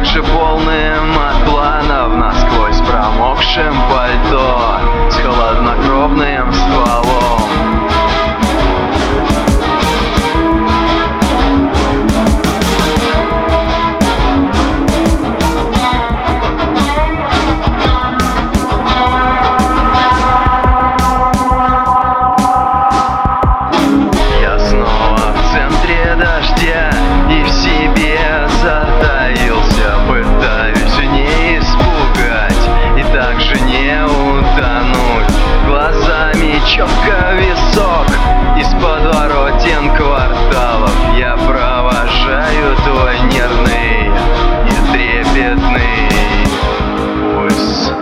также полным от планов, насквозь промокшим пальто с холоднокровным стволом. Я снова в центре дождя и в себе затаился, пытаюсь не испугать и также не утонуть. Глазами четко висок из подворотен кварталов. Я провожаю твой нервный и трепетный пульс.